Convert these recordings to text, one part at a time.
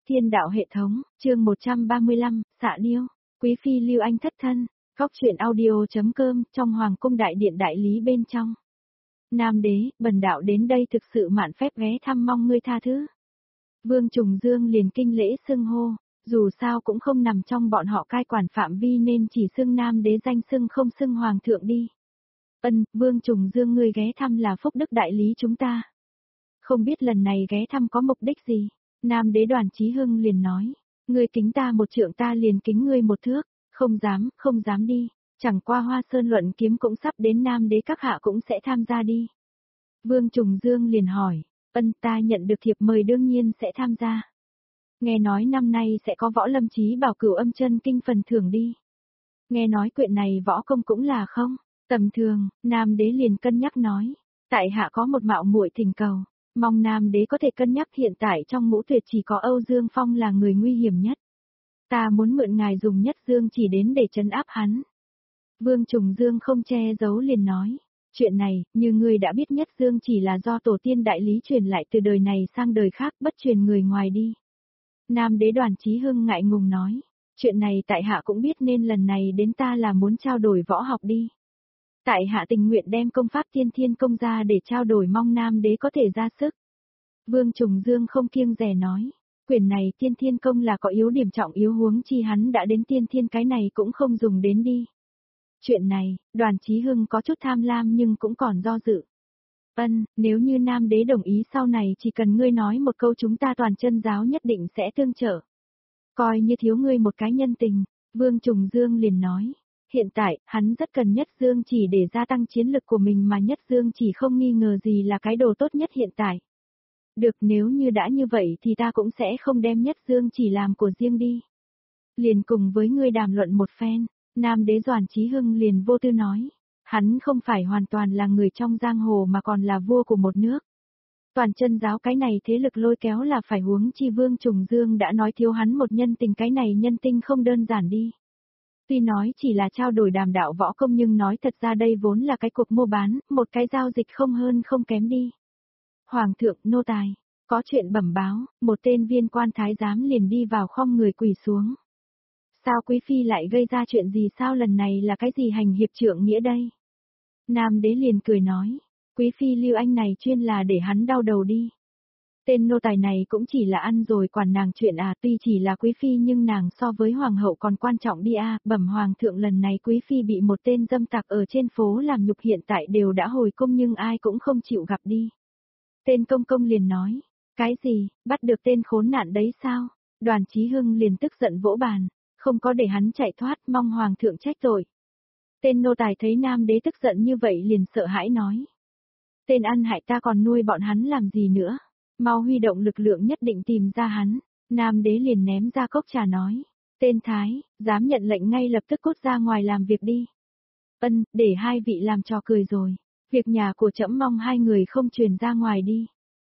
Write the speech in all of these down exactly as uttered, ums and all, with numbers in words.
Thiên đạo hệ thống, chương một trăm ba mươi lăm, xạ điêu, quý phi Lưu Anh thất thân, góc truyện audio.com, trong hoàng cung đại điện đại lý bên trong. Nam đế, bần đạo đến đây thực sự mạn phép ghé thăm mong ngươi tha thứ. Vương Trùng Dương liền kinh lễ xưng hô, dù sao cũng không nằm trong bọn họ cai quản phạm vi nên chỉ xưng nam đế danh xưng không xưng hoàng thượng đi. Ân, Vương Trùng Dương ngươi ghé thăm là phúc đức đại lý chúng ta. Không biết lần này ghé thăm có mục đích gì? Nam đế Đoàn Chí Hưng liền nói, ngươi kính ta một trượng ta liền kính ngươi một thước, không dám, không dám đi, chẳng qua Hoa Sơn luận kiếm cũng sắp đến Nam đế các hạ cũng sẽ tham gia đi. Vương Trùng Dương liền hỏi, ân ta nhận được thiệp mời đương nhiên sẽ tham gia. Nghe nói năm nay sẽ có võ lâm chí bảo Cửu Âm Chân Kinh phần thưởng đi. Nghe nói quyển này võ công cũng là không tầm thường, Nam đế liền cân nhắc nói, tại hạ có một mạo muội thỉnh cầu. Mong Nam đế có thể cân nhắc hiện tại trong ngũ tuyệt chỉ có Âu Dương Phong là người nguy hiểm nhất. Ta muốn mượn ngài dùng Nhất Dương chỉ đến để trấn áp hắn. Vương Trùng Dương không che giấu liền nói, chuyện này, như ngươi đã biết Nhất Dương chỉ là do tổ tiên đại lý truyền lại từ đời này sang đời khác bất truyền người ngoài đi. Nam đế Đoàn Chí Hưng ngại ngùng nói, chuyện này tại hạ cũng biết nên lần này đến ta là muốn trao đổi võ học đi. Tại hạ tình nguyện đem công pháp Tiên Thiên Công ra để trao đổi mong Nam đế có thể ra sức. Vương Trùng Dương không kiêng dè nói, quyển này Tiên Thiên Công là có yếu điểm trọng yếu huống chi hắn đã đến Tiên Thiên cái này cũng không dùng đến đi. Chuyện này, Đoàn Chí Hưng có chút tham lam nhưng cũng còn do dự. Ân, nếu như Nam đế đồng ý sau này chỉ cần ngươi nói một câu chúng ta toàn chân giáo nhất định sẽ tương trợ. Coi như thiếu ngươi một cái nhân tình, Vương Trùng Dương liền nói. Hiện tại, hắn rất cần Nhất Dương chỉ để gia tăng chiến lực của mình mà Nhất Dương chỉ không nghi ngờ gì là cái đồ tốt nhất hiện tại. Được, nếu như đã như vậy thì ta cũng sẽ không đem Nhất Dương chỉ làm của riêng đi. Liền cùng với ngươi đàm luận một phen, Nam đế Đoàn Chí Hưng liền vô tư nói. Hắn không phải hoàn toàn là người trong giang hồ mà còn là vua của một nước. Toàn chân giáo cái này thế lực lôi kéo là phải huống chi Vương Trùng Dương đã nói thiếu hắn một nhân tình, cái này nhân tình không đơn giản đi. Tuy nói chỉ là trao đổi đàm đạo võ công nhưng nói thật ra đây vốn là cái cuộc mua bán, một cái giao dịch không hơn không kém đi. Hoàng thượng, nô tài, có chuyện bẩm báo, một tên viên quan thái giám liền đi vào khom người quỳ xuống. Sao quý phi lại gây ra chuyện gì, sao lần này là cái gì hành hiệp trượng nghĩa đây? Nam đế liền cười nói, quý phi Lưu Anh này chuyên là để hắn đau đầu đi. Tên nô tài này cũng chỉ là ăn rồi quản nàng chuyện à, tuy chỉ là quý phi nhưng nàng so với hoàng hậu còn quan trọng đi à, bẩm hoàng thượng lần này quý phi bị một tên dâm tặc ở trên phố làm nhục hiện tại đều đã hồi cung nhưng ai cũng không chịu gặp đi. Tên công công liền nói, cái gì, bắt được tên khốn nạn đấy sao? Đoàn Chí Hưng liền tức giận vỗ bàn, không có để hắn chạy thoát, mong hoàng thượng trách tội. Tên nô tài thấy Nam đế tức giận như vậy liền sợ hãi nói. Tên ăn hại ta còn nuôi bọn hắn làm gì nữa? Mau huy động lực lượng nhất định tìm ra hắn. Nam đế liền ném ra cốc trà nói. Tên Thái, dám nhận lệnh ngay lập tức cút ra ngoài làm việc đi. Ân, để hai vị làm trò cười rồi. Việc nhà của trẫm mong hai người không truyền ra ngoài đi.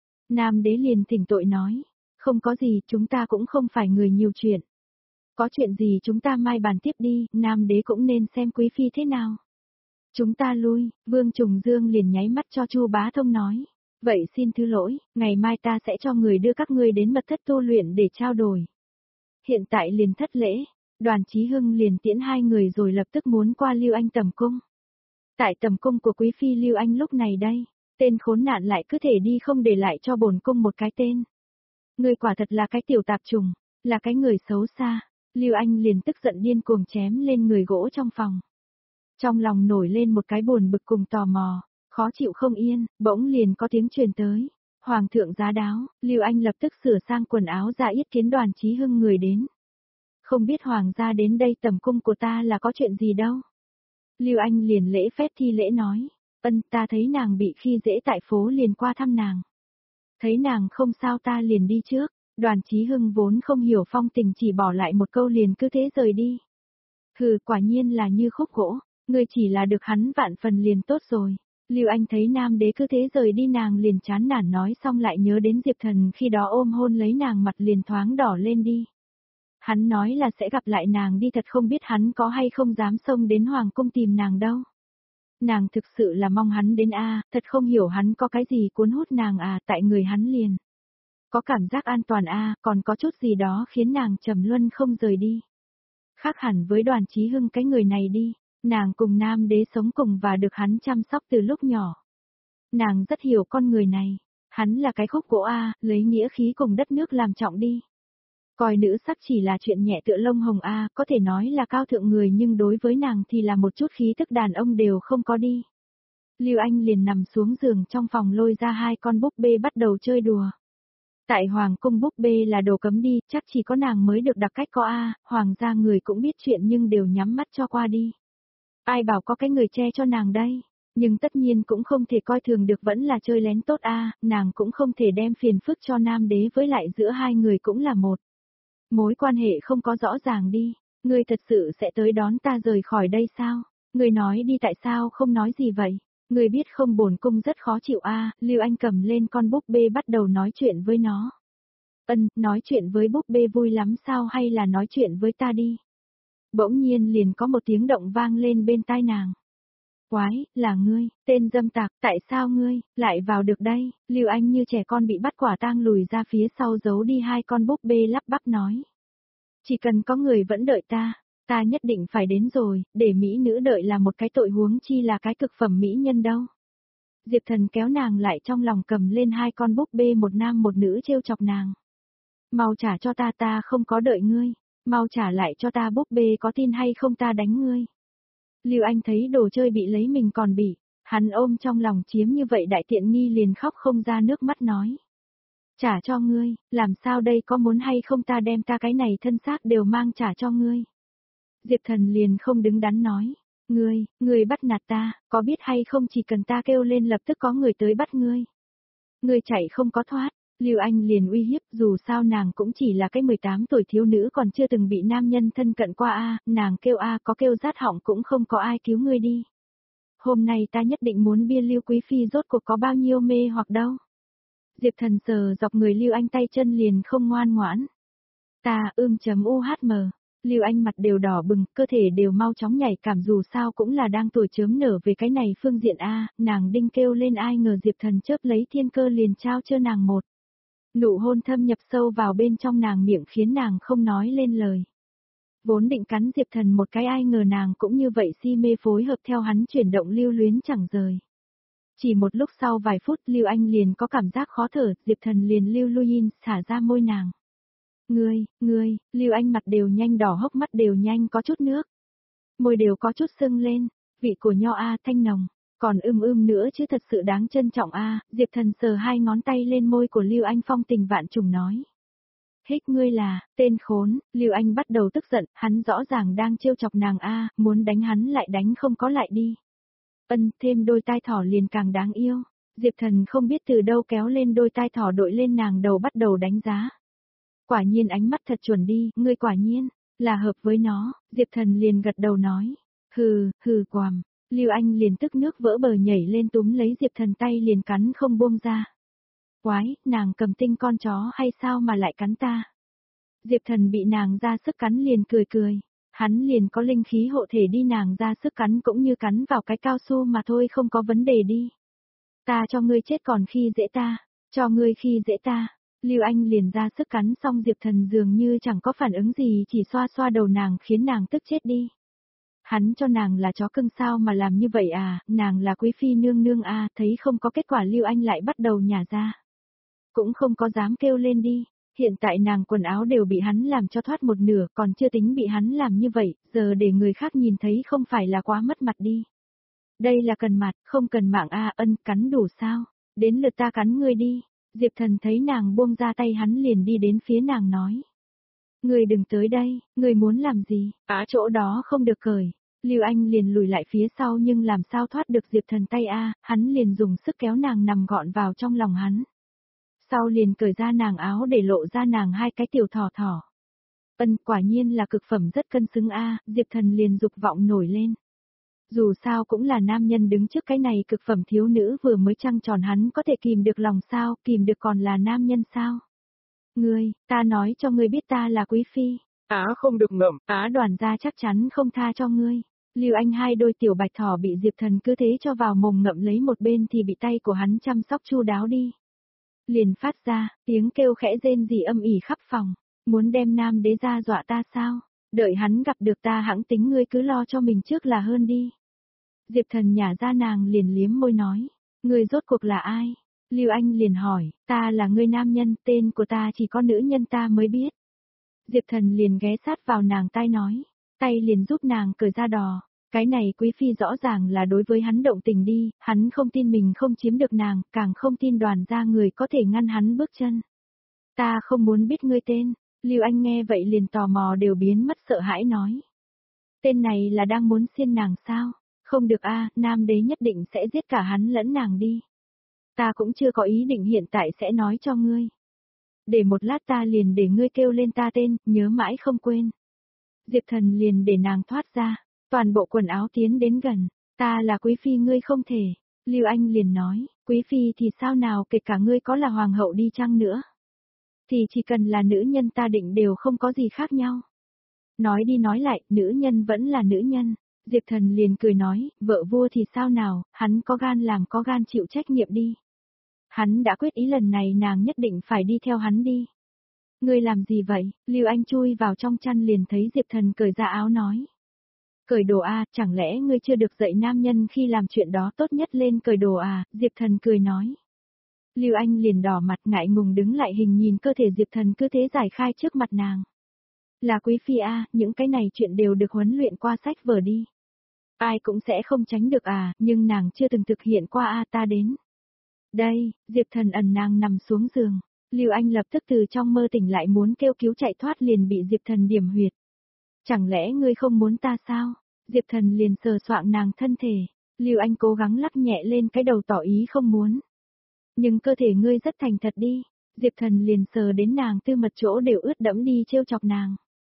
Nam đế liền thỉnh tội nói. Không có gì, chúng ta cũng không phải người nhiều chuyện. Có chuyện gì chúng ta mai bàn tiếp đi, Nam đế cũng nên xem quý phi thế nào. Chúng ta lui, Vương Trùng Dương liền nháy mắt cho Chu Bá Thông nói. Vậy xin thứ lỗi, ngày mai ta sẽ cho người đưa các ngươi đến mật thất tu luyện để trao đổi. Hiện tại liền thất lễ, Đoàn Chí Hưng liền tiễn hai người rồi lập tức muốn qua Lưu Anh tầm cung. Tại tầm cung của quý phi Lưu Anh lúc này đây, tên khốn nạn lại cứ thể đi không để lại cho bổn cung một cái tên. Người quả thật là cái tiểu tạp trùng, là cái người xấu xa. Lưu Anh liền tức giận điên cuồng chém lên người gỗ trong phòng. Trong lòng nổi lên một cái buồn bực cùng tò mò, khó chịu không yên, bỗng liền có tiếng truyền tới. Hoàng thượng giá đáo, Lưu Anh lập tức sửa sang quần áo ra yết kiến Đoàn Chí Hưng người đến. Không biết hoàng gia đến đây tầm cung của ta là có chuyện gì đâu. Lưu Anh liền lễ phép thi lễ nói, ân ta thấy nàng bị khi dễ tại phố liền qua thăm nàng. Thấy nàng không sao ta liền đi trước. Đoàn Chí Hưng vốn không hiểu phong tình chỉ bỏ lại một câu liền cứ thế rời đi. Hừ, quả nhiên là như khúc gỗ, ngươi chỉ là được hắn vạn phần liền tốt rồi. Lưu Anh thấy Nam đế cứ thế rời đi nàng liền chán nản nói xong lại nhớ đến Diệp Thần khi đó ôm hôn lấy nàng mặt liền thoáng đỏ lên đi. Hắn nói là sẽ gặp lại nàng đi, thật không biết hắn có hay không dám xông đến hoàng cung tìm nàng đâu. Nàng thực sự là mong hắn đến a, à, thật không hiểu hắn có cái gì cuốn hút nàng à, tại người hắn liền. Có cảm giác an toàn a, còn có chút gì đó khiến nàng trầm luân không rời đi. Khác hẳn với Đoàn Chí Hưng cái người này đi, nàng cùng nam đế sống cùng và được hắn chăm sóc từ lúc nhỏ. Nàng rất hiểu con người này, hắn là cái khúc gỗ a, lấy nghĩa khí cùng đất nước làm trọng đi. Coi nữ sắc chỉ là chuyện nhẹ tựa lông hồng a, có thể nói là cao thượng người nhưng đối với nàng thì là một chút khí thức đàn ông đều không có đi. Lưu Anh liền nằm xuống giường trong phòng lôi ra hai con búp bê bắt đầu chơi đùa. Tại Hoàng cung búp bê là đồ cấm đi, chắc chỉ có nàng mới được đặc cách có a, hoàng gia người cũng biết chuyện nhưng đều nhắm mắt cho qua đi. Ai bảo có cái người che cho nàng đây, nhưng tất nhiên cũng không thể coi thường được vẫn là chơi lén tốt a, nàng cũng không thể đem phiền phức cho nam đế với lại giữa hai người cũng là một. Mối quan hệ không có rõ ràng đi, ngươi thật sự sẽ tới đón ta rời khỏi đây sao? Ngươi nói đi tại sao không nói gì vậy? Ngươi biết không bổn cung rất khó chịu a, Lưu Anh cầm lên con búp bê bắt đầu nói chuyện với nó. Ân, nói chuyện với búp bê vui lắm sao hay là nói chuyện với ta đi? Bỗng nhiên liền có một tiếng động vang lên bên tai nàng. Quái, là ngươi, tên dâm tặc, tại sao ngươi, lại vào được đây? Lưu Anh như trẻ con bị bắt quả tang lùi ra phía sau giấu đi hai con búp bê lắp bắp nói. Chỉ cần có người vẫn đợi ta, ta nhất định phải đến rồi, để mỹ nữ đợi là một cái tội huống chi là cái cực phẩm mỹ nhân đâu. Diệp Thần kéo nàng lại trong lòng cầm lên hai con búp bê một nam một nữ trêu chọc nàng. Mau trả cho ta, ta không có đợi ngươi, mau trả lại cho ta búp bê, có tin hay không ta đánh ngươi. Lưu Anh thấy đồ chơi bị lấy mình còn bị, hắn ôm trong lòng chiếm như vậy đại tiện nghi liền khóc không ra nước mắt nói. Trả cho ngươi, làm sao đây, có muốn hay không ta đem ta cái này thân xác đều mang trả cho ngươi. Diệp Thần liền không đứng đắn nói, ngươi, ngươi bắt nạt ta, có biết hay không chỉ cần ta kêu lên lập tức có người tới bắt ngươi. Ngươi chạy không có thoát. Lưu Anh liền uy hiếp, dù sao nàng cũng chỉ là cái mười tám tuổi thiếu nữ còn chưa từng bị nam nhân thân cận qua a, nàng kêu a có kêu rát họng cũng không có ai cứu ngươi đi. Hôm nay ta nhất định muốn bia Lưu Quý Phi rốt cuộc có bao nhiêu mê hoặc đâu. Diệp Thần sờ dọc người Lưu Anh tay chân liền không ngoan ngoãn. Ta ưm chấm u hát mờ. Lưu Anh mặt đều đỏ bừng, cơ thể đều mau chóng nhảy cảm, dù sao cũng là đang tuổi chớm nở về cái này phương diện a, nàng đinh kêu lên, ai ngờ Diệp Thần chớp lấy thiên cơ liền trao cho nàng một. Nụ hôn thâm nhập sâu vào bên trong nàng miệng khiến nàng không nói lên lời. Vốn định cắn Diệp Thần một cái, ai ngờ nàng cũng như vậy si mê phối hợp theo hắn chuyển động lưu luyến chẳng rời. Chỉ một lúc sau vài phút Lưu Anh liền có cảm giác khó thở, Diệp Thần liền lưu luin xả ra môi nàng. Ngươi, ngươi, Lưu Anh mặt đều nhanh đỏ, hốc mắt đều nhanh có chút nước. Môi đều có chút sưng lên, vị của nho a thanh nồng. Còn ưm ưm nữa chứ thật sự đáng trân trọng a, Diệp Thần sờ hai ngón tay lên môi của Lưu Anh phong tình vạn trùng nói. Hích ngươi là, tên khốn, Lưu Anh bắt đầu tức giận, hắn rõ ràng đang trêu chọc nàng a, muốn đánh hắn lại đánh không có lại đi. Ân, thêm đôi tai thỏ liền càng đáng yêu. Diệp Thần không biết từ đâu kéo lên đôi tai thỏ đội lên nàng đầu bắt đầu đánh giá. Quả nhiên ánh mắt thật chuẩn đi, ngươi quả nhiên, là hợp với nó, Diệp Thần liền gật đầu nói. Hừ, hừ quàm. Lưu Anh liền tức nước vỡ bờ nhảy lên túm lấy Diệp Thần tay liền cắn không buông ra. Quái, nàng cầm tinh con chó hay sao mà lại cắn ta? Diệp Thần bị nàng ra sức cắn liền cười cười. Hắn liền có linh khí hộ thể đi, nàng ra sức cắn cũng như cắn vào cái cao su mà thôi, không có vấn đề đi. Ta cho ngươi chết còn khi dễ ta, cho ngươi khi dễ ta. Lưu Anh liền ra sức cắn xong Diệp Thần dường như chẳng có phản ứng gì, chỉ xoa xoa đầu nàng khiến nàng tức chết đi. Hắn cho nàng là chó cưng sao mà làm như vậy à, nàng là quý phi nương nương à, thấy không có kết quả Lưu Anh lại bắt đầu nhả ra. Cũng không có dám kêu lên đi, hiện tại nàng quần áo đều bị hắn làm cho thoát một nửa, còn chưa tính bị hắn làm như vậy, giờ để người khác nhìn thấy không phải là quá mất mặt đi. Đây là cần mặt, không cần mạng a, ân, cắn đủ sao, đến lượt ta cắn ngươi đi. Diệp Thần thấy nàng buông ra tay hắn liền đi đến phía nàng nói. Ngươi đừng tới đây, ngươi muốn làm gì, á chỗ đó không được cởi. Lưu Anh liền lùi lại phía sau nhưng làm sao thoát được Diệp Thần tay a, hắn liền dùng sức kéo nàng nằm gọn vào trong lòng hắn. Sau liền cởi ra nàng áo để lộ ra nàng hai cái tiểu thỏ thỏ. Ân, quả nhiên là cực phẩm rất cân xứng a, Diệp Thần liền dục vọng nổi lên. Dù sao cũng là nam nhân đứng trước cái này cực phẩm thiếu nữ vừa mới trăng tròn, hắn có thể kìm được lòng sao, kìm được còn là nam nhân sao? Ngươi, ta nói cho ngươi biết ta là quý phi. Á không được ngậm, Á đoàn gia chắc chắn không tha cho ngươi. Lưu Anh hai đôi tiểu bạch thỏ bị Diệp Thần cứ thế cho vào mồm ngậm lấy, một bên thì bị tay của hắn chăm sóc chu đáo đi. liền phát ra, tiếng kêu khẽ rên rỉ âm ỉ khắp phòng, muốn đem nam đế ra dọa ta sao, đợi hắn gặp được ta hãng tính ngươi cứ lo cho mình trước là hơn đi. Diệp Thần nhả ra nàng liền liếm môi nói, ngươi rốt cuộc là ai? Lưu Anh liền hỏi, ta là ngươi nam nhân, tên của ta chỉ có nữ nhân ta mới biết. Diệp Thần liền ghé sát vào nàng tai nói, tay liền giúp nàng cởi ra đò, cái này quý phi rõ ràng là đối với hắn động tình đi, hắn không tin mình không chiếm được nàng, càng không tin đoàn gia người có thể ngăn hắn bước chân. Ta không muốn biết ngươi tên, Lưu Anh nghe vậy liền tò mò đều biến mất sợ hãi nói. Tên này là đang muốn xiên nàng sao? Không được a, nam đế nhất định sẽ giết cả hắn lẫn nàng đi. Ta cũng chưa có ý định hiện tại sẽ nói cho ngươi. Để một lát ta liền để ngươi kêu lên ta tên, nhớ mãi không quên. Diệp Thần liền để nàng thoát ra, toàn bộ quần áo tiến đến gần, ta là quý phi ngươi không thể. Lưu Anh liền nói, quý phi thì sao nào kể cả ngươi có là hoàng hậu đi chăng nữa. Thì chỉ cần là nữ nhân ta định đều không có gì khác nhau. Nói đi nói lại, nữ nhân vẫn là nữ nhân. Diệp Thần liền cười nói, vợ vua thì sao nào, hắn có gan làm có gan chịu trách nhiệm đi. Hắn đã quyết ý lần này nàng nhất định phải đi theo hắn đi. Ngươi làm gì vậy? Lưu Anh chui vào trong chăn liền thấy Diệp Thần cởi ra áo nói. Cởi đồ à, chẳng lẽ ngươi chưa được dạy nam nhân khi làm chuyện đó tốt nhất lên cởi đồ à, Diệp Thần cười nói. Lưu Anh liền đỏ mặt ngại ngùng đứng lại hình nhìn cơ thể Diệp Thần cứ thế giải khai trước mặt nàng. Là quý phi a, những cái này chuyện đều được huấn luyện qua sách vở đi. Ai cũng sẽ không tránh được à, nhưng nàng chưa từng thực hiện qua a, ta đến. Đây, Diệp Thần ẩn nàng nằm xuống giường. Lưu Anh lập tức từ trong mơ tỉnh lại muốn kêu cứu chạy thoát liền bị Diệp Thần điểm huyệt. Chẳng lẽ ngươi không muốn ta sao? Diệp Thần liền sờ soạng nàng thân thể. Lưu Anh cố gắng lắc nhẹ lên cái đầu tỏ ý không muốn. Nhưng cơ thể ngươi rất thành thật đi. Diệp Thần liền sờ đến nàng tư mật chỗ đều ướt đẫm đi trêu chọc nàng.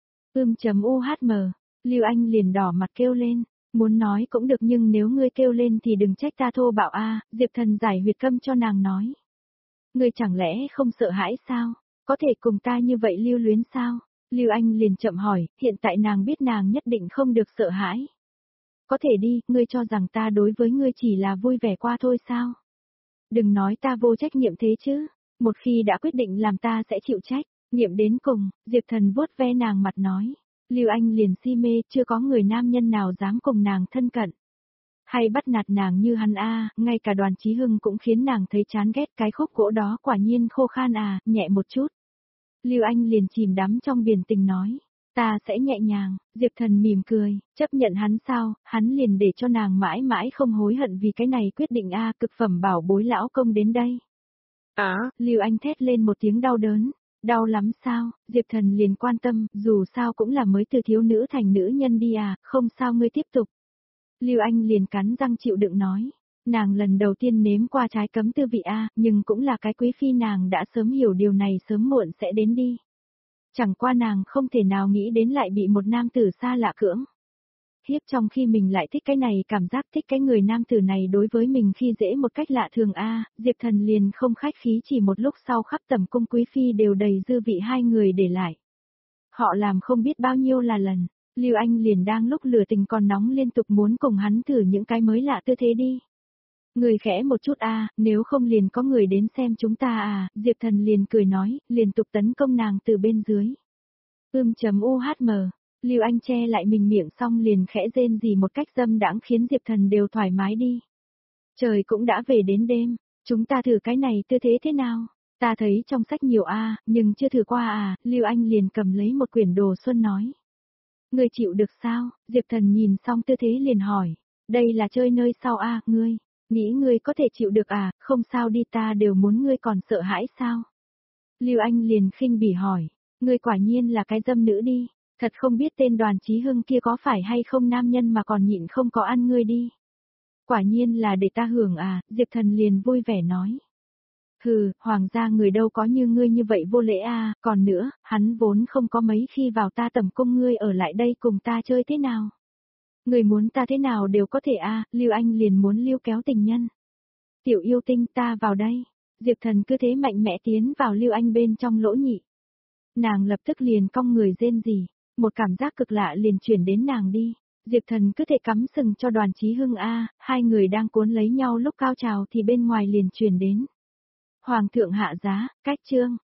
Ưm chấm u hát mờ. Lưu Anh liền đỏ mặt kêu lên. Muốn nói cũng được nhưng nếu ngươi kêu lên thì đừng trách ta thô bạo a, Diệp Thần giải huyệt câm cho nàng nói. Ngươi chẳng lẽ không sợ hãi sao? Có thể cùng ta như vậy lưu luyến sao? Lưu Anh liền chậm hỏi, hiện tại nàng biết nàng nhất định không được sợ hãi. Có thể đi, ngươi cho rằng ta đối với ngươi chỉ là vui vẻ qua thôi sao? Đừng nói ta vô trách nhiệm thế chứ, một khi đã quyết định làm ta sẽ chịu trách, nhiệm đến cùng, Diệp Thần vuốt ve nàng mặt nói. Lưu Anh liền si mê, chưa có người nam nhân nào dám cùng nàng thân cận. Hay bắt nạt nàng như hắn a, ngay cả Đoàn Chí Hưng cũng khiến nàng thấy chán ghét cái khúc gỗ đó quả nhiên khô khan à, nhẹ một chút. Lưu Anh liền chìm đắm trong biển tình nói, ta sẽ nhẹ nhàng, Diệp Thần mỉm cười, chấp nhận hắn sao, hắn liền để cho nàng mãi mãi không hối hận vì cái này quyết định a, cực phẩm bảo bối lão công đến đây. Á, à, Lưu Anh thét lên một tiếng đau đớn. Đau lắm sao, Diệp Thần liền quan tâm, dù sao cũng là mới từ thiếu nữ thành nữ nhân đi à, không sao ngươi tiếp tục. Lưu Anh liền cắn răng chịu đựng nói, nàng lần đầu tiên nếm qua trái cấm tư vị a, nhưng cũng là cái quý phi nàng đã sớm hiểu điều này sớm muộn sẽ đến đi. Chẳng qua nàng không thể nào nghĩ đến lại bị một nam tử xa lạ cưỡng. Hiếp trong khi mình lại thích cái này cảm giác thích cái người nam tử này đối với mình khi dễ một cách lạ thường a, Diệp Thần liền không khách khí chỉ một lúc sau khắp tầm cung quý phi đều đầy dư vị hai người để lại. Họ làm không biết bao nhiêu là lần, Lưu Anh liền đang lúc lửa tình còn nóng liên tục muốn cùng hắn thử những cái mới lạ tư thế đi. Người khẽ một chút a, nếu không liền có người đến xem chúng ta à, Diệp Thần liền cười nói, liên tục tấn công nàng từ bên dưới. Ưm chấm u hát mờ. Lưu Anh che lại mình miệng xong liền khẽ rên rỉ một cách dâm đãng khiến Diệp Thần đều thoải mái đi. Trời cũng đã về đến đêm, chúng ta thử cái này tư thế thế nào? Ta thấy trong sách nhiều a, nhưng chưa thử qua à, Lưu Anh liền cầm lấy một quyển đồ xuân nói. Ngươi chịu được sao? Diệp Thần nhìn xong tư thế liền hỏi, đây là chơi nơi sao a, ngươi, nghĩ ngươi có thể chịu được à, không sao đi ta đều muốn ngươi còn sợ hãi sao? Lưu Anh liền khinh bỉ hỏi, ngươi quả nhiên là cái dâm nữ đi. Thật không biết tên Đoàn Chí Hưng kia có phải hay không nam nhân mà còn nhịn không có ăn ngươi đi. Quả nhiên là để ta hưởng à, Diệp Thần liền vui vẻ nói. Hừ, hoàng gia người đâu có như ngươi như vậy vô lễ à, còn nữa, hắn vốn không có mấy khi vào ta tầm cung ngươi ở lại đây cùng ta chơi thế nào. Người muốn ta thế nào đều có thể à, Lưu Anh liền muốn lưu kéo tình nhân. Tiểu yêu tinh ta vào đây, Diệp Thần cứ thế mạnh mẽ tiến vào Lưu Anh bên trong lỗ nhị. Nàng lập tức liền cong người rên rỉ. Một cảm giác cực lạ liền chuyển đến nàng đi, Diệp Thần cứ thể cắm sừng cho Đoàn Chí Hưng a, hai người đang cuốn lấy nhau lúc cao trào thì bên ngoài liền truyền đến. Hoàng thượng hạ giá, cách chương.